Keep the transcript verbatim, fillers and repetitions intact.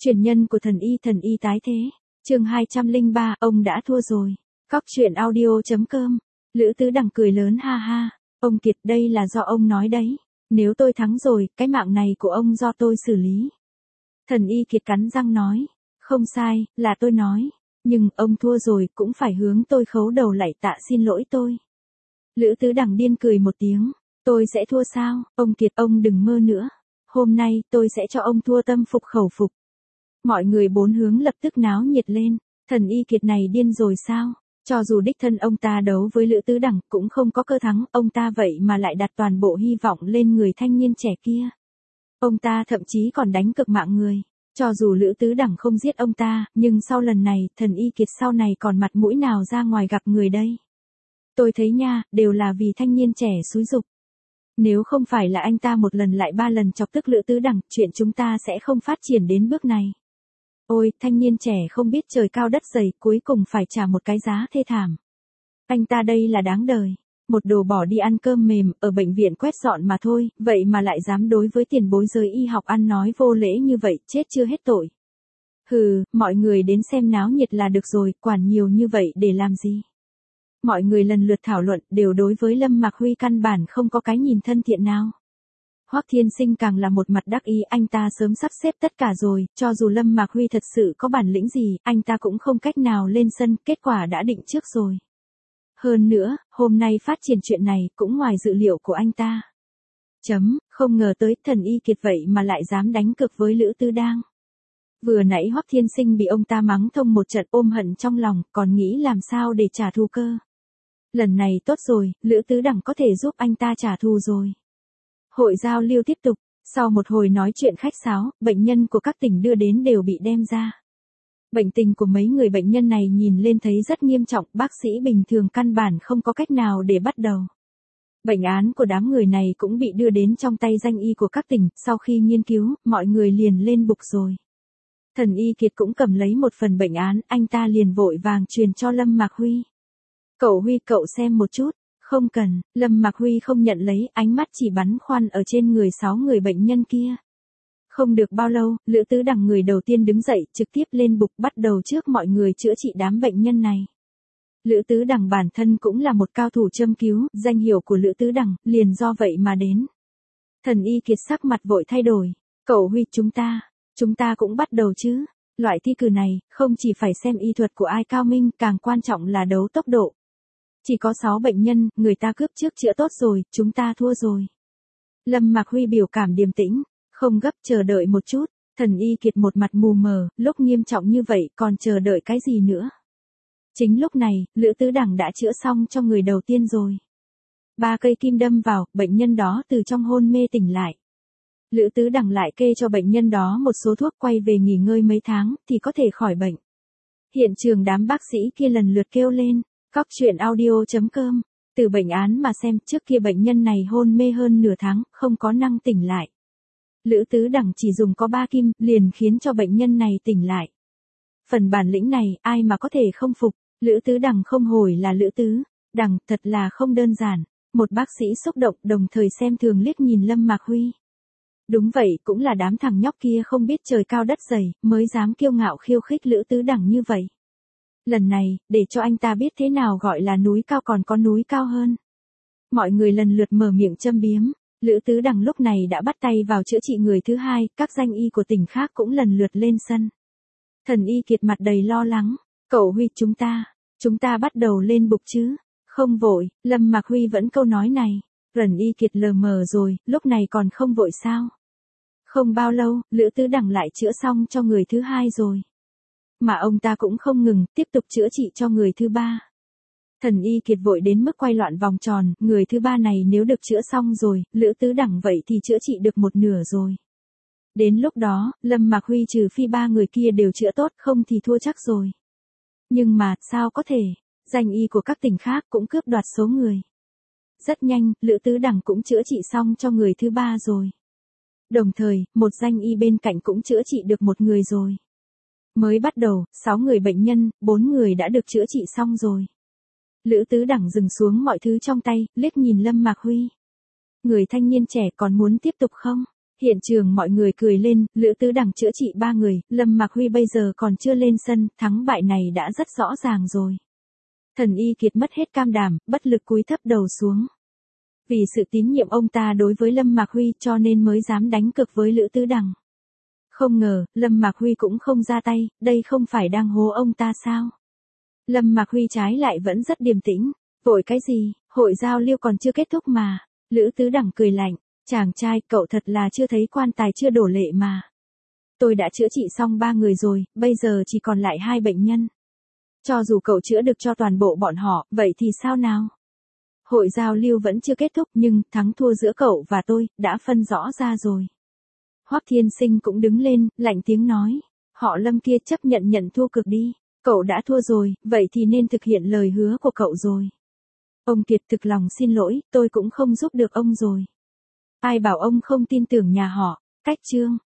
Truyền nhân của thần y thần y tái thế. Chương hai trăm lẻ ba, ông đã thua rồi. Cóc truyện audio chấm com. Lữ Tứ Đằng cười lớn ha ha, ông Kiệt đây là do ông nói đấy. Nếu tôi thắng rồi, cái mạng này của ông do tôi xử lý. Thần y Kiệt cắn răng nói, không sai, là tôi nói. Nhưng ông thua rồi cũng phải hướng tôi khấu đầu lạy tạ xin lỗi tôi. Lữ Tứ Đằng điên cười một tiếng, tôi sẽ thua sao, ông Kiệt ông đừng mơ nữa. Hôm nay tôi sẽ cho ông thua tâm phục khẩu phục. Mọi người bốn hướng lập tức náo nhiệt lên, thần y Kiệt này điên rồi sao? Cho dù đích thân ông ta đấu với Lữ Tứ Đằng cũng không có cơ thắng, ông ta vậy mà lại đặt toàn bộ hy vọng lên người thanh niên trẻ kia. Ông ta thậm chí còn đánh cực mạng người. Cho dù Lữ Tứ Đằng không giết ông ta, nhưng sau lần này, thần y Kiệt sau này còn mặt mũi nào ra ngoài gặp người đây? Tôi thấy nha, đều là vì thanh niên trẻ xúi giục. Nếu không phải là anh ta một lần lại ba lần chọc tức Lữ Tứ Đằng, chuyện chúng ta sẽ không phát triển đến bước này. Ôi, thanh niên trẻ không biết trời cao đất dày, cuối cùng phải trả một cái giá thê thảm. Anh ta đây là đáng đời. Một đồ bỏ đi ăn cơm mềm, ở bệnh viện quét dọn mà thôi, vậy mà lại dám đối với tiền bối giới y học ăn nói vô lễ như vậy, chết chưa hết tội. Hừ, mọi người đến xem náo nhiệt là được rồi, quản nhiều như vậy để làm gì? Mọi người lần lượt thảo luận, đều đối với Lâm Mạc Huy căn bản không có cái nhìn thân thiện nào. Hoắc Thiên Sinh càng là một mặt đắc ý, anh ta sớm sắp xếp tất cả rồi, cho dù Lâm Mạc Huy thật sự có bản lĩnh gì, anh ta cũng không cách nào lên sân, kết quả đã định trước rồi. Hơn nữa, hôm nay phát triển chuyện này cũng ngoài dự liệu của anh ta. Chấm, không ngờ tới thần y Kiệt vậy mà lại dám đánh cược với Lữ Tứ Đang. Vừa nãy Hoắc Thiên Sinh bị ông ta mắng thông một trận ôm hận trong lòng, còn nghĩ làm sao để trả thù cơ. Lần này tốt rồi, Lữ Tứ Đằng có thể giúp anh ta trả thù rồi. Hội giao lưu tiếp tục, sau một hồi nói chuyện khách sáo, bệnh nhân của các tỉnh đưa đến đều bị đem ra. Bệnh tình của mấy người bệnh nhân này nhìn lên thấy rất nghiêm trọng, bác sĩ bình thường căn bản không có cách nào để bắt đầu. Bệnh án của đám người này cũng bị đưa đến trong tay danh y của các tỉnh, sau khi nghiên cứu, mọi người liền lên bục rồi. Thần y Kiệt cũng cầm lấy một phần bệnh án, anh ta liền vội vàng truyền cho Lâm Mạc Huy. Cậu Huy cậu xem một chút. Không cần, Lâm Mạc Huy không nhận lấy, ánh mắt chỉ bắn khoăn ở trên người sáu người bệnh nhân kia. Không được bao lâu, Lữ Tứ Đằng người đầu tiên đứng dậy, trực tiếp lên bục bắt đầu trước mọi người chữa trị đám bệnh nhân này. Lữ Tứ Đằng bản thân cũng là một cao thủ châm cứu, danh hiệu của Lữ Tứ Đằng, liền do vậy mà đến. Thần y Kiệt sắc mặt vội thay đổi, cậu Huy chúng ta, chúng ta cũng bắt đầu chứ. Loại thi cử này, không chỉ phải xem y thuật của ai cao minh, càng quan trọng là đấu tốc độ. Chỉ có sáu bệnh nhân, người ta cướp trước chữa tốt rồi, chúng ta thua rồi. Lâm Mạc Huy biểu cảm điềm tĩnh, không gấp chờ đợi một chút, thần y Kiệt một mặt mù mờ, lúc nghiêm trọng như vậy còn chờ đợi cái gì nữa. Chính lúc này, Lữ Tứ Đằng đã chữa xong cho người đầu tiên rồi. Ba cây kim đâm vào, bệnh nhân đó từ trong hôn mê tỉnh lại. Lữ Tứ Đằng lại kê cho bệnh nhân đó một số thuốc quay về nghỉ ngơi mấy tháng, thì có thể khỏi bệnh. Hiện trường đám bác sĩ kia lần lượt kêu lên. Cóc truyện audio chấm com. Từ bệnh án mà xem, trước kia bệnh nhân này hôn mê hơn nửa tháng, không có năng tỉnh lại. Lữ Tứ Đằng chỉ dùng có ba kim, liền khiến cho bệnh nhân này tỉnh lại. Phần bản lĩnh này, ai mà có thể không phục, Lữ Tứ Đằng không hổ là Lữ Tứ Đằng, thật là không đơn giản. Một bác sĩ xúc động đồng thời xem thường liếc nhìn Lâm Mạc Huy. Đúng vậy, cũng là đám thằng nhóc kia không biết trời cao đất dày, mới dám kiêu ngạo khiêu khích Lữ Tứ Đằng như vậy. Lần này, để cho anh ta biết thế nào gọi là núi cao còn có núi cao hơn. Mọi người lần lượt mở miệng châm biếm, Lữ Tứ Đằng lúc này đã bắt tay vào chữa trị người thứ hai, các danh y của tỉnh khác cũng lần lượt lên sân. Thần y Kiệt mặt đầy lo lắng, cậu Huy chúng ta, chúng ta bắt đầu lên bục chứ, không vội, Lâm Mạc Huy vẫn câu nói này, thần y Kiệt lờ mờ rồi, lúc này còn không vội sao. Không bao lâu, Lữ Tứ Đằng lại chữa xong cho người thứ hai rồi. Mà ông ta cũng không ngừng, tiếp tục chữa trị cho người thứ ba. Thần y Kiệt vội đến mức quay loạn vòng tròn, người thứ ba này nếu được chữa xong rồi, Lữ Tứ Đằng vậy thì chữa trị được một nửa rồi. Đến lúc đó, Lâm Mạc Huy trừ phi ba người kia đều chữa tốt, không thì thua chắc rồi. Nhưng mà, sao có thể, danh y của các tỉnh khác cũng cướp đoạt số người. Rất nhanh, Lữ Tứ Đằng cũng chữa trị xong cho người thứ ba rồi. Đồng thời, một danh y bên cạnh cũng chữa trị được một người rồi. Mới bắt đầu, sáu người bệnh nhân, bốn người đã được chữa trị xong rồi. Lữ Tứ Đằng dừng xuống mọi thứ trong tay, liếc nhìn Lâm Mạc Huy. Người thanh niên trẻ còn muốn tiếp tục không? Hiện trường mọi người cười lên, Lữ Tứ Đằng chữa trị ba người, Lâm Mạc Huy bây giờ còn chưa lên sân, thắng bại này đã rất rõ ràng rồi. Thần Y Kiệt mất hết cam đảm, bất lực cúi thấp đầu xuống. Vì sự tín nhiệm ông ta đối với Lâm Mạc Huy cho nên mới dám đánh cược với Lữ Tứ Đằng. Không ngờ, Lâm Mạc Huy cũng không ra tay, đây không phải đang hố ông ta sao? Lâm Mạc Huy trái lại vẫn rất điềm tĩnh, vội cái gì, hội giao lưu còn chưa kết thúc mà. Lữ Tứ Đằng cười lạnh, chàng trai cậu thật là chưa thấy quan tài chưa đổ lệ mà. Tôi đã chữa trị xong ba người rồi, bây giờ chỉ còn lại hai bệnh nhân. Cho dù cậu chữa được cho toàn bộ bọn họ, vậy thì sao nào? Hội giao lưu vẫn chưa kết thúc nhưng thắng thua giữa cậu và tôi đã phân rõ ra rồi. Hoắc Thiên Sinh cũng đứng lên, lạnh tiếng nói, họ Lâm kia chấp nhận nhận thua cực đi. Cậu đã thua rồi, vậy thì nên thực hiện lời hứa của cậu rồi. Ông Kiệt thực lòng xin lỗi, tôi cũng không giúp được ông rồi. Ai bảo ông không tin tưởng nhà họ, cách chương.